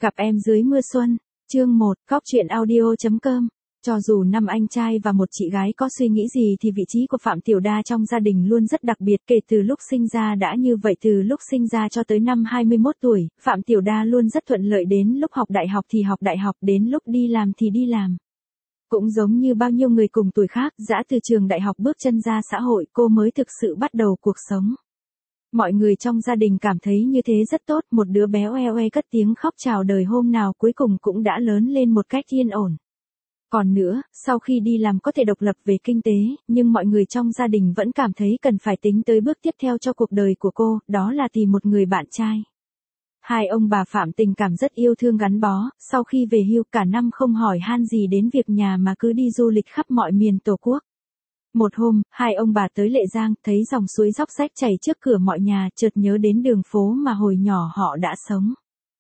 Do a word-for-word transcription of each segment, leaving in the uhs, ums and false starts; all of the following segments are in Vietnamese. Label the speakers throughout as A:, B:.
A: Gặp em dưới mưa xuân, chương một, Cóc truyện audio chấm com. Cho dù năm anh trai và một chị gái có suy nghĩ gì thì vị trí của Phạm Tiểu Đa trong gia đình luôn rất đặc biệt. Kể từ lúc sinh ra đã như vậy, từ lúc sinh ra cho tới năm hai mươi mốt tuổi, Phạm Tiểu Đa luôn rất thuận lợi, đến lúc học đại học thì học đại học, đến lúc đi làm thì đi làm. Cũng giống như bao nhiêu người cùng tuổi khác, dã từ trường đại học bước chân ra xã hội, cô mới thực sự bắt đầu cuộc sống. Mọi người trong gia đình cảm thấy như thế rất tốt, một đứa bé oe oe cất tiếng khóc chào đời hôm nào cuối cùng cũng đã lớn lên một cách yên ổn. Còn nữa, sau khi đi làm có thể độc lập về kinh tế, nhưng mọi người trong gia đình vẫn cảm thấy cần phải tính tới bước tiếp theo cho cuộc đời của cô, đó là tìm một người bạn trai. Hai ông bà Phạm tình cảm rất yêu thương gắn bó, sau khi về hưu cả năm không hỏi han gì đến việc nhà mà cứ đi du lịch khắp mọi miền Tổ quốc. Một hôm, hai ông bà tới Lệ Giang, thấy dòng suối róc rách chảy trước cửa mọi nhà, chợt nhớ đến đường phố mà hồi nhỏ họ đã sống.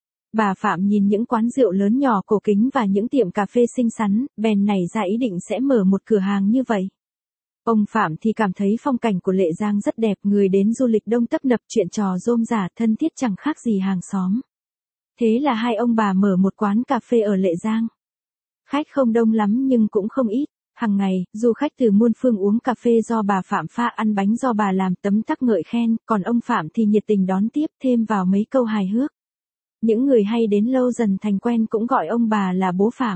A: Bà Phạm nhìn những quán rượu lớn nhỏ cổ kính và những tiệm cà phê xinh xắn, bèn nảy ra ý định sẽ mở một cửa hàng như vậy. Ông Phạm thì cảm thấy phong cảnh của Lệ Giang rất đẹp, người đến du lịch đông tấp nập, chuyện trò rôm rả thân thiết chẳng khác gì hàng xóm. Thế là hai ông bà mở một quán cà phê ở Lệ Giang. Khách không đông lắm nhưng cũng không ít. Hằng ngày, du khách từ muôn phương uống cà phê do bà Phạm pha, ăn bánh do bà làm, tấm tắc ngợi khen, còn ông Phạm thì nhiệt tình đón tiếp, thêm vào mấy câu hài hước. Những người hay đến lâu dần thành quen cũng gọi ông bà là bố Phạm,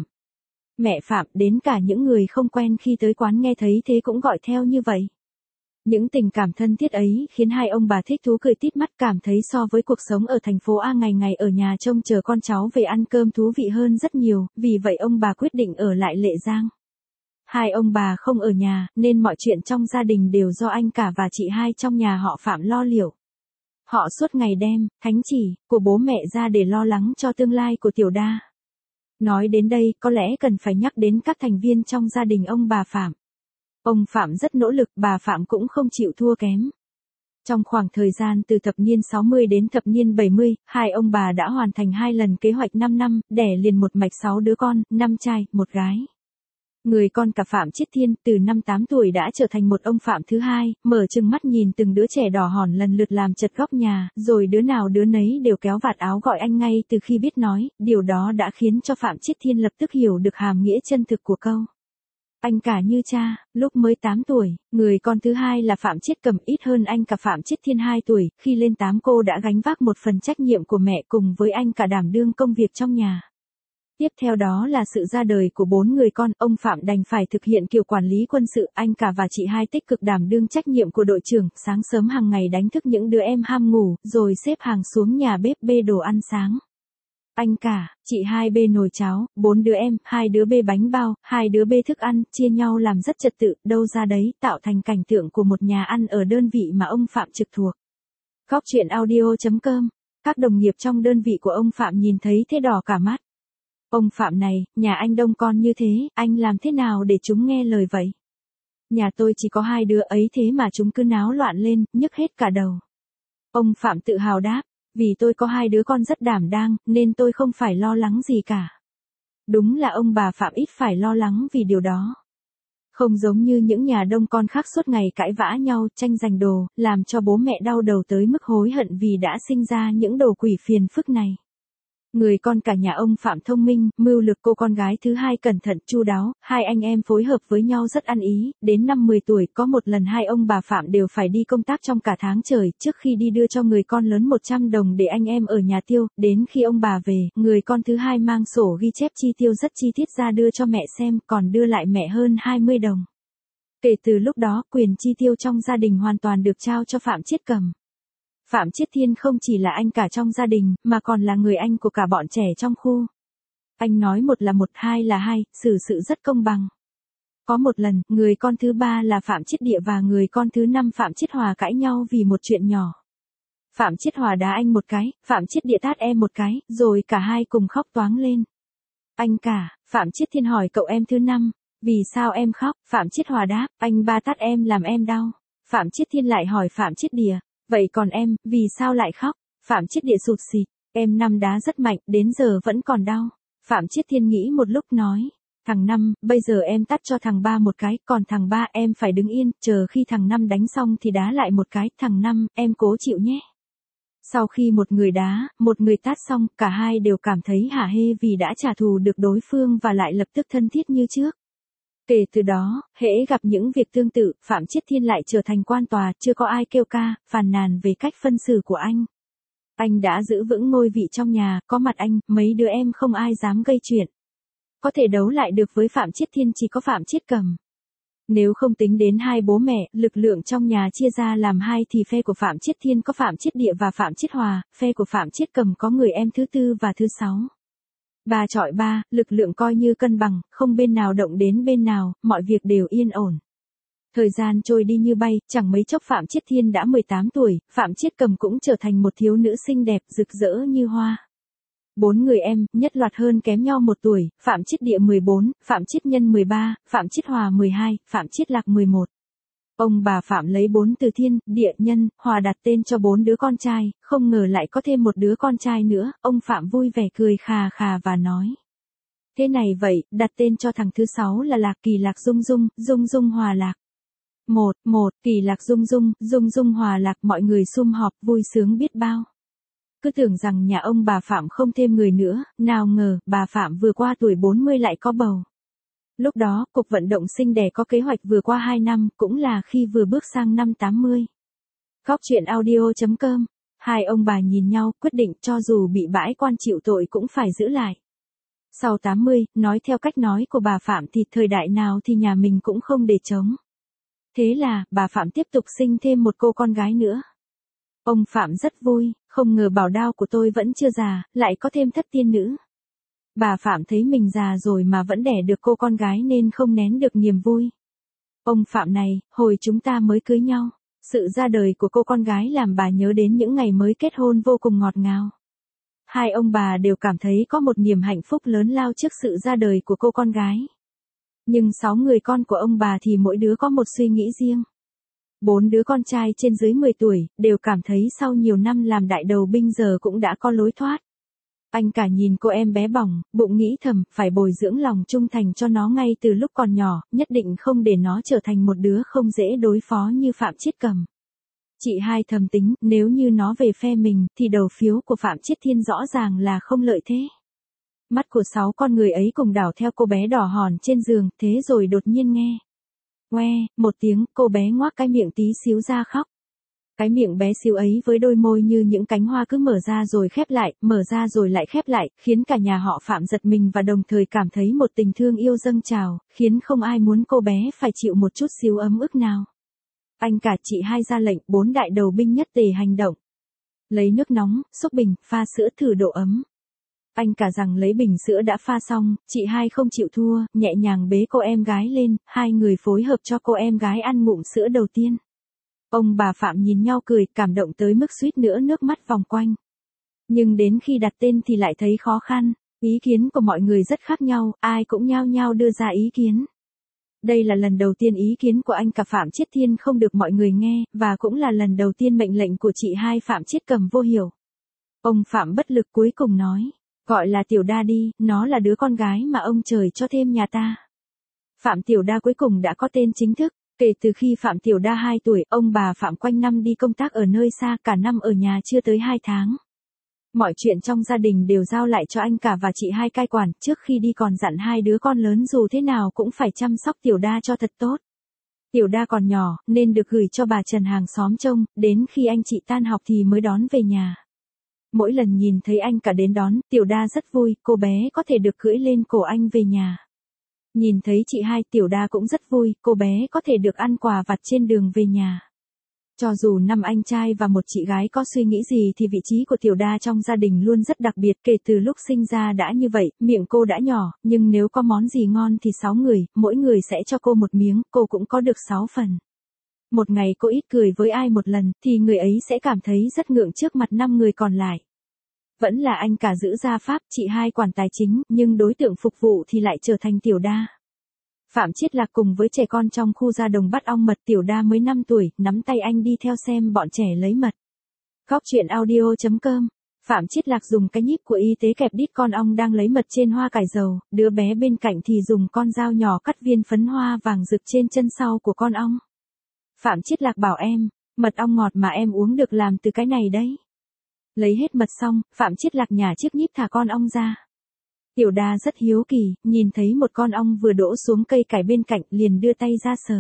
A: mẹ Phạm, đến cả những người không quen khi tới quán nghe thấy thế cũng gọi theo như vậy. Những tình cảm thân thiết ấy khiến hai ông bà thích thú cười tít mắt, cảm thấy so với cuộc sống ở thành phố A ngày ngày ở nhà trông chờ con cháu về ăn cơm thú vị hơn rất nhiều, vì vậy ông bà quyết định ở lại Lệ Giang. Hai ông bà không ở nhà, nên mọi chuyện trong gia đình đều do anh cả và chị hai trong nhà họ Phạm lo liệu. Họ suốt ngày đem thánh chỉ của bố mẹ ra để lo lắng cho tương lai của Tiểu Đa. Nói đến đây, có lẽ cần phải nhắc đến các thành viên trong gia đình ông bà Phạm. Ông Phạm rất nỗ lực, bà Phạm cũng không chịu thua kém. Trong khoảng thời gian từ thập niên sáu mươi đến thập niên bảy mươi, hai ông bà đã hoàn thành hai lần kế hoạch năm năm, đẻ liền một mạch sáu đứa con, năm trai, một gái. Người con cả Phạm Chiết Thiên, từ năm tám tuổi đã trở thành một ông Phạm thứ hai, mở trừng mắt nhìn từng đứa trẻ đỏ hòn lần lượt làm chật góc nhà, rồi đứa nào đứa nấy đều kéo vạt áo gọi anh ngay từ khi biết nói, điều đó đã khiến cho Phạm Chiết Thiên lập tức hiểu được hàm nghĩa chân thực của câu anh cả như cha. Lúc mới tám tuổi, người con thứ hai là Phạm Chiết Cầm ít hơn anh cả Phạm Chiết Thiên hai tuổi, khi lên tám cô đã gánh vác một phần trách nhiệm của mẹ cùng với anh cả đảm đương công việc trong nhà. Tiếp theo đó là sự ra đời của bốn người con, ông Phạm đành phải thực hiện kiểu quản lý quân sự, anh cả và chị hai tích cực đảm đương trách nhiệm của đội trưởng, sáng sớm hàng ngày đánh thức những đứa em ham ngủ, rồi xếp hàng xuống nhà bếp bê đồ ăn sáng. Anh cả, chị hai bê nồi cháo, bốn đứa em, hai đứa bê bánh bao, hai đứa bê thức ăn, chia nhau làm rất trật tự, đâu ra đấy, tạo thành cảnh tượng của một nhà ăn ở đơn vị mà ông Phạm trực thuộc. Cóc truyện audio chấm com. Các đồng nghiệp trong đơn vị của ông Phạm nhìn thấy thế đỏ cả mắt. Ông Phạm này, nhà anh đông con như thế, anh làm thế nào để chúng nghe lời vậy? Nhà tôi chỉ có hai đứa ấy thế mà chúng cứ náo loạn lên, nhức hết cả đầu. Ông Phạm tự hào đáp, vì tôi có hai đứa con rất đảm đang, nên tôi không phải lo lắng gì cả. Đúng là ông bà Phạm ít phải lo lắng vì điều đó. Không giống như những nhà đông con khác suốt ngày cãi vã nhau, tranh giành đồ, làm cho bố mẹ đau đầu tới mức hối hận vì đã sinh ra những đồ quỷ phiền phức này. Người con cả nhà ông Phạm thông minh, mưu lược, cô con gái thứ hai cẩn thận, chu đáo, hai anh em phối hợp với nhau rất ăn ý, đến năm mười tuổi có một lần hai ông bà Phạm đều phải đi công tác trong cả tháng trời, trước khi đi đưa cho người con lớn một trăm đồng để anh em ở nhà tiêu, đến khi ông bà về, người con thứ hai mang sổ ghi chép chi tiêu rất chi tiết ra đưa cho mẹ xem, còn đưa lại mẹ hơn hai mươi đồng. Kể từ lúc đó, quyền chi tiêu trong gia đình hoàn toàn được trao cho Phạm Chiết Cầm. Phạm Chiết Thiên không chỉ là anh cả trong gia đình, mà còn là người anh của cả bọn trẻ trong khu. Anh nói một là một, hai là hai, xử sự rất công bằng. Có một lần, người con thứ ba là Phạm Chiết Địa và người con thứ năm Phạm Chiết Hòa cãi nhau vì một chuyện nhỏ. Phạm Chiết Hòa đá anh một cái, Phạm Chiết Địa tát em một cái, rồi cả hai cùng khóc toáng lên. Anh cả, Phạm Chiết Thiên hỏi cậu em thứ năm, vì sao em khóc? Phạm Chiết Hòa đáp, anh ba tát em làm em đau. Phạm Chiết Thiên lại hỏi Phạm Chiết Địa, vậy còn em, vì sao lại khóc? Phạm Chiết Địa sụt sịt, em năm đá rất mạnh, đến giờ vẫn còn đau. Phạm Chiết Thiên nghĩ một lúc nói, thằng năm, bây giờ em tát cho thằng ba một cái, còn thằng ba em phải đứng yên, chờ khi thằng năm đánh xong thì đá lại một cái, thằng năm, em cố chịu nhé. Sau khi một người đá, một người tát xong, cả hai đều cảm thấy hả hê vì đã trả thù được đối phương và lại lập tức thân thiết như trước. Kể từ đó, hễ gặp những việc tương tự, Phạm Chiết Thiên lại trở thành quan tòa, chưa có ai kêu ca, phàn nàn về cách phân xử của anh. Anh đã giữ vững ngôi vị trong nhà, có mặt anh, mấy đứa em không ai dám gây chuyện. Có thể đấu lại được với Phạm Chiết Thiên chỉ có Phạm Chiết Cầm. Nếu không tính đến hai bố mẹ, lực lượng trong nhà chia ra làm hai thì phe của Phạm Chiết Thiên có Phạm Chiết Địa và Phạm Chiết Hòa, phe của Phạm Chiết Cầm có người em thứ tư và thứ sáu. Ba chọi ba, lực lượng coi như cân bằng, không bên nào động đến bên nào, mọi việc đều yên ổn. Thời gian trôi đi như bay, chẳng mấy chốc Phạm Chiết Thiên đã mười tám tuổi, Phạm Chiết Cầm cũng trở thành một thiếu nữ xinh đẹp, rực rỡ như hoa. Bốn người em, nhất loạt hơn kém nhau một tuổi, Phạm Chiết Địa mười bốn, Phạm Chiết Nhân mười ba, Phạm Chiết Hòa mười hai, Phạm Chiết Lạc mười một. Ông bà Phạm lấy bốn từ Thiên, Địa, Nhân, Hòa đặt tên cho bốn đứa con trai, không ngờ lại có thêm một đứa con trai nữa, ông Phạm vui vẻ cười khà khà và nói. Thế này vậy, đặt tên cho thằng thứ sáu là Lạc Kỳ Lạc Dung Dung, Dung Dung Hòa Lạc. Một, một, Kỳ Lạc Dung Dung, Dung Dung Hòa Lạc, mọi người sum họp vui sướng biết bao. Cứ tưởng rằng nhà ông bà Phạm không thêm người nữa, nào ngờ, bà Phạm vừa qua tuổi bốn mươi lại có bầu. Lúc đó, Cục Vận động Sinh đẻ có kế hoạch vừa qua hai năm, cũng là khi vừa bước sang năm tám mươi. Góc truyện audio chấm com. Hai ông bà nhìn nhau, quyết định cho dù bị bãi quan chịu tội cũng phải giữ lại. Sau tám mươi, nói theo cách nói của bà Phạm thì thời đại nào thì nhà mình cũng không để trống. Thế là, bà Phạm tiếp tục sinh thêm một cô con gái nữa. Ông Phạm rất vui, không ngờ bảo đao của tôi vẫn chưa già, lại có thêm thất tiên nữ. Bà Phạm thấy mình già rồi mà vẫn đẻ được cô con gái nên không nén được niềm vui. Ông Phạm này, hồi chúng ta mới cưới nhau, sự ra đời của cô con gái làm bà nhớ đến những ngày mới kết hôn vô cùng ngọt ngào. Hai ông bà đều cảm thấy có một niềm hạnh phúc lớn lao trước sự ra đời của cô con gái. Nhưng sáu người con của ông bà thì mỗi đứa có một suy nghĩ riêng. Bốn đứa con trai trên dưới mười tuổi, đều cảm thấy sau nhiều năm làm đại đầu binh giờ cũng đã có lối thoát. Anh cả nhìn cô em bé bỏng, bụng nghĩ thầm, phải bồi dưỡng lòng trung thành cho nó ngay từ lúc còn nhỏ, nhất định không để nó trở thành một đứa không dễ đối phó như Phạm Chiết Cầm. Chị hai thầm tính, nếu như nó về phe mình, thì đầu phiếu của Phạm Chiết Thiên rõ ràng là không lợi thế. Mắt của sáu con người ấy cùng đảo theo cô bé đỏ hòn trên giường, thế rồi đột nhiên nghe. Ngoe, một tiếng, cô bé ngoác cái miệng tí xíu ra khóc. Cái miệng bé xíu ấy với đôi môi như những cánh hoa cứ mở ra rồi khép lại, mở ra rồi lại khép lại, khiến cả nhà họ Phạm giật mình và đồng thời cảm thấy một tình thương yêu dâng trào, khiến không ai muốn cô bé phải chịu một chút xíu ấm ức nào. Anh cả chị hai ra lệnh, bốn đại đầu binh nhất tề hành động. Lấy nước nóng, xúc bình, pha sữa thử độ ấm. Anh cả rằng lấy bình sữa đã pha xong, chị hai không chịu thua, nhẹ nhàng bế cô em gái lên, hai người phối hợp cho cô em gái ăn ngụm sữa đầu tiên. Ông bà Phạm nhìn nhau cười, cảm động tới mức suýt nữa nước mắt vòng quanh. Nhưng đến khi đặt tên thì lại thấy khó khăn, ý kiến của mọi người rất khác nhau, ai cũng nhao nhao đưa ra ý kiến. Đây là lần đầu tiên ý kiến của anh cả Phạm Chiết Thiên không được mọi người nghe, và cũng là lần đầu tiên mệnh lệnh của chị hai Phạm Chiết Cầm vô hiệu. Ông Phạm bất lực cuối cùng nói, gọi là Tiểu Đa đi, nó là đứa con gái mà ông trời cho thêm nhà ta. Phạm Tiểu Đa cuối cùng đã có tên chính thức. Kể từ khi Phạm Tiểu Đa hai tuổi, ông bà Phạm quanh năm đi công tác ở nơi xa, cả năm ở nhà chưa tới hai tháng. Mọi chuyện trong gia đình đều giao lại cho anh cả và chị hai cai quản, trước khi đi còn dặn hai đứa con lớn dù thế nào cũng phải chăm sóc Tiểu Đa cho thật tốt. Tiểu Đa còn nhỏ, nên được gửi cho bà Trần hàng xóm trông, đến khi anh chị tan học thì mới đón về nhà. Mỗi lần nhìn thấy anh cả đến đón, Tiểu Đa rất vui, cô bé có thể được cưỡi lên cổ anh về nhà. Nhìn thấy chị hai, Tiểu Đa cũng rất vui, cô bé có thể được ăn quà vặt trên đường về nhà. Cho dù năm anh trai và một chị gái có suy nghĩ gì thì vị trí của Tiểu Đa trong gia đình luôn rất đặc biệt, kể từ lúc sinh ra đã như vậy, miệng cô đã nhỏ, nhưng nếu có món gì ngon thì sáu người, mỗi người sẽ cho cô một miếng, cô cũng có được sáu phần. Một ngày cô ít cười với ai một lần, thì người ấy sẽ cảm thấy rất ngượng trước mặt năm người còn lại. Vẫn là anh cả giữ gia pháp, chị hai quản tài chính, nhưng đối tượng phục vụ thì lại trở thành Tiểu Đa. Phạm Chiết Lạc cùng với trẻ con trong khu gia đồng bắt ong mật, Tiểu Đa mới năm tuổi, nắm tay anh đi theo xem bọn trẻ lấy mật. Góc truyện audio chấm com. Phạm Chiết Lạc dùng cái nhíp của y tế kẹp đít con ong đang lấy mật trên hoa cải dầu, đứa bé bên cạnh thì dùng con dao nhỏ cắt viên phấn hoa vàng rực trên chân sau của con ong. Phạm Chiết Lạc bảo em, mật ong ngọt mà em uống được làm từ cái này đấy. Lấy hết mật xong, Phạm Chiết Lạc nhả chiếc nhíp thả con ong ra. Tiểu Đa rất hiếu kỳ, nhìn thấy một con ong vừa đỗ xuống cây cải bên cạnh liền đưa tay ra sờ.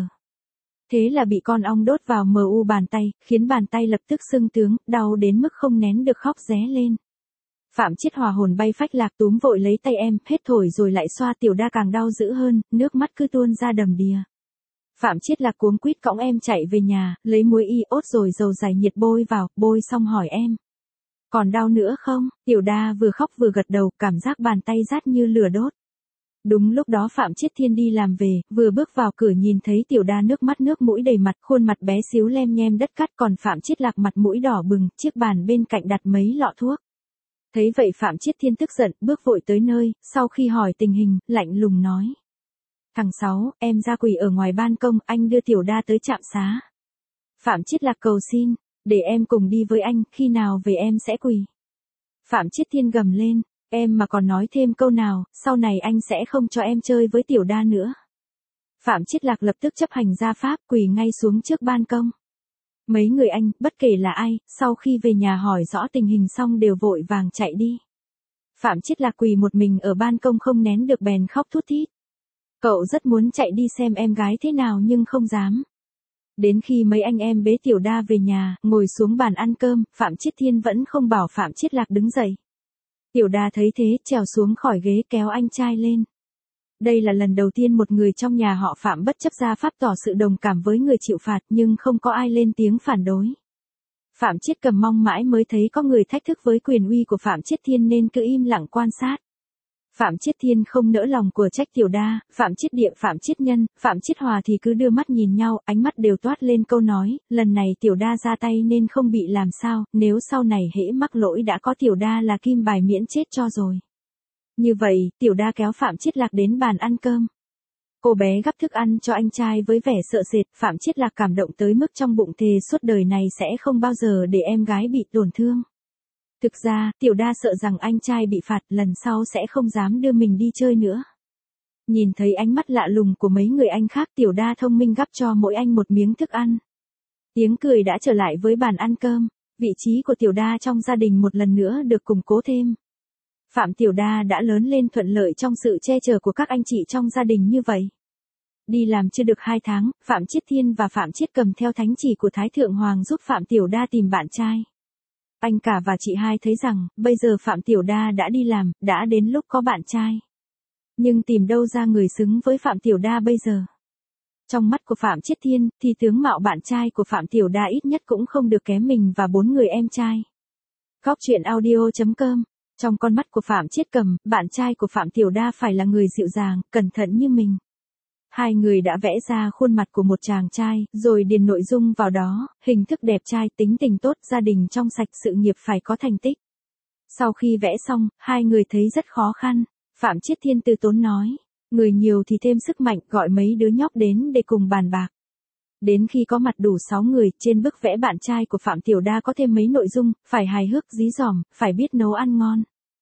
A: Thế là bị con ong đốt vào mờ u bàn tay, khiến bàn tay lập tức sưng tướng, đau đến mức không nén được khóc ré lên. Phạm Chiết hòa hồn bay phách lạc túm vội lấy tay em, hết thổi rồi lại xoa. Tiểu Đa càng đau dữ hơn, nước mắt cứ tuôn ra đầm đìa. Phạm Chiết Lạc cuống quýt cõng em chạy về nhà, lấy muối iốt rồi dầu giải nhiệt bôi vào, bôi xong hỏi em. Còn đau nữa không? Tiểu Đa vừa khóc vừa gật đầu, cảm giác bàn tay rát như lửa đốt. Đúng lúc đó Phạm Chiết Thiên đi làm về, vừa bước vào cửa nhìn thấy Tiểu Đa nước mắt nước mũi đầy mặt, khuôn mặt bé xíu lem nhem đất cát, còn Phạm Chiết Lạc mặt mũi đỏ bừng, chiếc bàn bên cạnh đặt mấy lọ thuốc. Thấy vậy Phạm Chiết Thiên tức giận, bước vội tới nơi, sau khi hỏi tình hình, lạnh lùng nói. Thằng Sáu, em ra quỳ ở ngoài ban công, anh đưa Tiểu Đa tới trạm xá. Phạm Chiết Lạc cầu xin, để em cùng đi với anh, khi nào về em sẽ quỳ. Phạm Chiết Thiên gầm lên, em mà còn nói thêm câu nào, sau này anh sẽ không cho em chơi với Tiểu Đa nữa. Phạm Chiết Lạc lập tức chấp hành gia pháp, quỳ ngay xuống trước ban công. Mấy người anh, bất kể là ai, sau khi về nhà hỏi rõ tình hình xong đều vội vàng chạy đi. Phạm Chiết Lạc quỳ một mình ở ban công không nén được bèn khóc thút thít. Cậu rất muốn chạy đi xem em gái thế nào nhưng không dám. Đến khi mấy anh em bế Tiểu Đa về nhà, ngồi xuống bàn ăn cơm, Phạm Chiết Thiên vẫn không bảo Phạm Chiết Lạc đứng dậy. Tiểu Đa thấy thế, trèo xuống khỏi ghế kéo anh trai lên. Đây là lần đầu tiên một người trong nhà họ Phạm bất chấp gia pháp tỏ sự đồng cảm với người chịu phạt, nhưng không có ai lên tiếng phản đối. Phạm Chiết Cầm mong mãi mới thấy có người thách thức với quyền uy của Phạm Chiết Thiên nên cứ im lặng quan sát. Phạm Chiết Thiên không nỡ lòng của trách Tiểu Đa, Phạm Chiết Địa, Phạm Chiết Nhân, Phạm Chiết Hòa thì cứ đưa mắt nhìn nhau, ánh mắt đều toát lên câu nói, lần này Tiểu Đa ra tay nên không bị làm sao, nếu sau này hễ mắc lỗi đã có Tiểu Đa là kim bài miễn chết cho rồi. Như vậy, Tiểu Đa kéo Phạm Chiết Lạc đến bàn ăn cơm. Cô bé gắp thức ăn cho anh trai với vẻ sợ sệt, Phạm Chiết Lạc cảm động tới mức trong bụng thề suốt đời này sẽ không bao giờ để em gái bị tổn thương. Thực ra, Tiểu Đa sợ rằng anh trai bị phạt lần sau sẽ không dám đưa mình đi chơi nữa. Nhìn thấy ánh mắt lạ lùng của mấy người anh khác, Tiểu Đa thông minh gắp cho mỗi anh một miếng thức ăn. Tiếng cười đã trở lại với bàn ăn cơm, vị trí của Tiểu Đa trong gia đình một lần nữa được củng cố thêm. Phạm Tiểu Đa đã lớn lên thuận lợi trong sự che chở của các anh chị trong gia đình như vậy. Đi làm chưa được hai tháng, Phạm Chiết Thiên và Phạm Chiết Cầm theo thánh chỉ của Thái Thượng Hoàng giúp Phạm Tiểu Đa tìm bạn trai. Anh cả và chị hai thấy rằng, bây giờ Phạm Tiểu Đa đã đi làm, đã đến lúc có bạn trai. Nhưng tìm đâu ra người xứng với Phạm Tiểu Đa bây giờ. Trong mắt của Phạm Chiết Thiên, thì tướng mạo bạn trai của Phạm Tiểu Đa ít nhất cũng không được kém mình và bốn người em trai. Góc truyện audio chấm com. Trong con mắt của Phạm Chiết Cầm, bạn trai của Phạm Tiểu Đa phải là người dịu dàng, cẩn thận như mình. Hai người đã vẽ ra khuôn mặt của một chàng trai, rồi điền nội dung vào đó, hình thức đẹp trai, tính tình tốt, gia đình trong sạch, sự nghiệp phải có thành tích. Sau khi vẽ xong, hai người thấy rất khó khăn. Phạm Chiết Thiên từ tốn nói, người nhiều thì thêm sức mạnh, gọi mấy đứa nhóc đến để cùng bàn bạc. Đến khi có mặt đủ sáu người, trên bức vẽ bạn trai của Phạm Tiểu Đa có thêm mấy nội dung, phải hài hước, dí dỏm, phải biết nấu ăn ngon.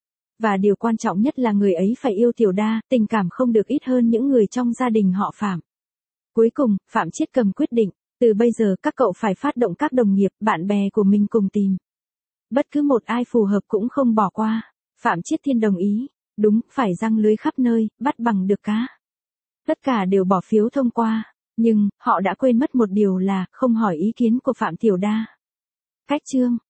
A: Và điều quan trọng nhất là người ấy phải yêu Tiểu Đa, tình cảm không được ít hơn những người trong gia đình họ Phạm. Cuối cùng, Phạm Chiết Cầm quyết định, từ bây giờ các cậu phải phát động các đồng nghiệp, bạn bè của mình cùng tìm. Bất cứ một ai phù hợp cũng không bỏ qua. Phạm Chiết Thiên đồng ý, đúng, phải giăng lưới khắp nơi, bắt bằng được cá. Tất cả đều bỏ phiếu thông qua, nhưng, họ đã quên mất một điều là, không hỏi ý kiến của Phạm Tiểu Đa. Cách chương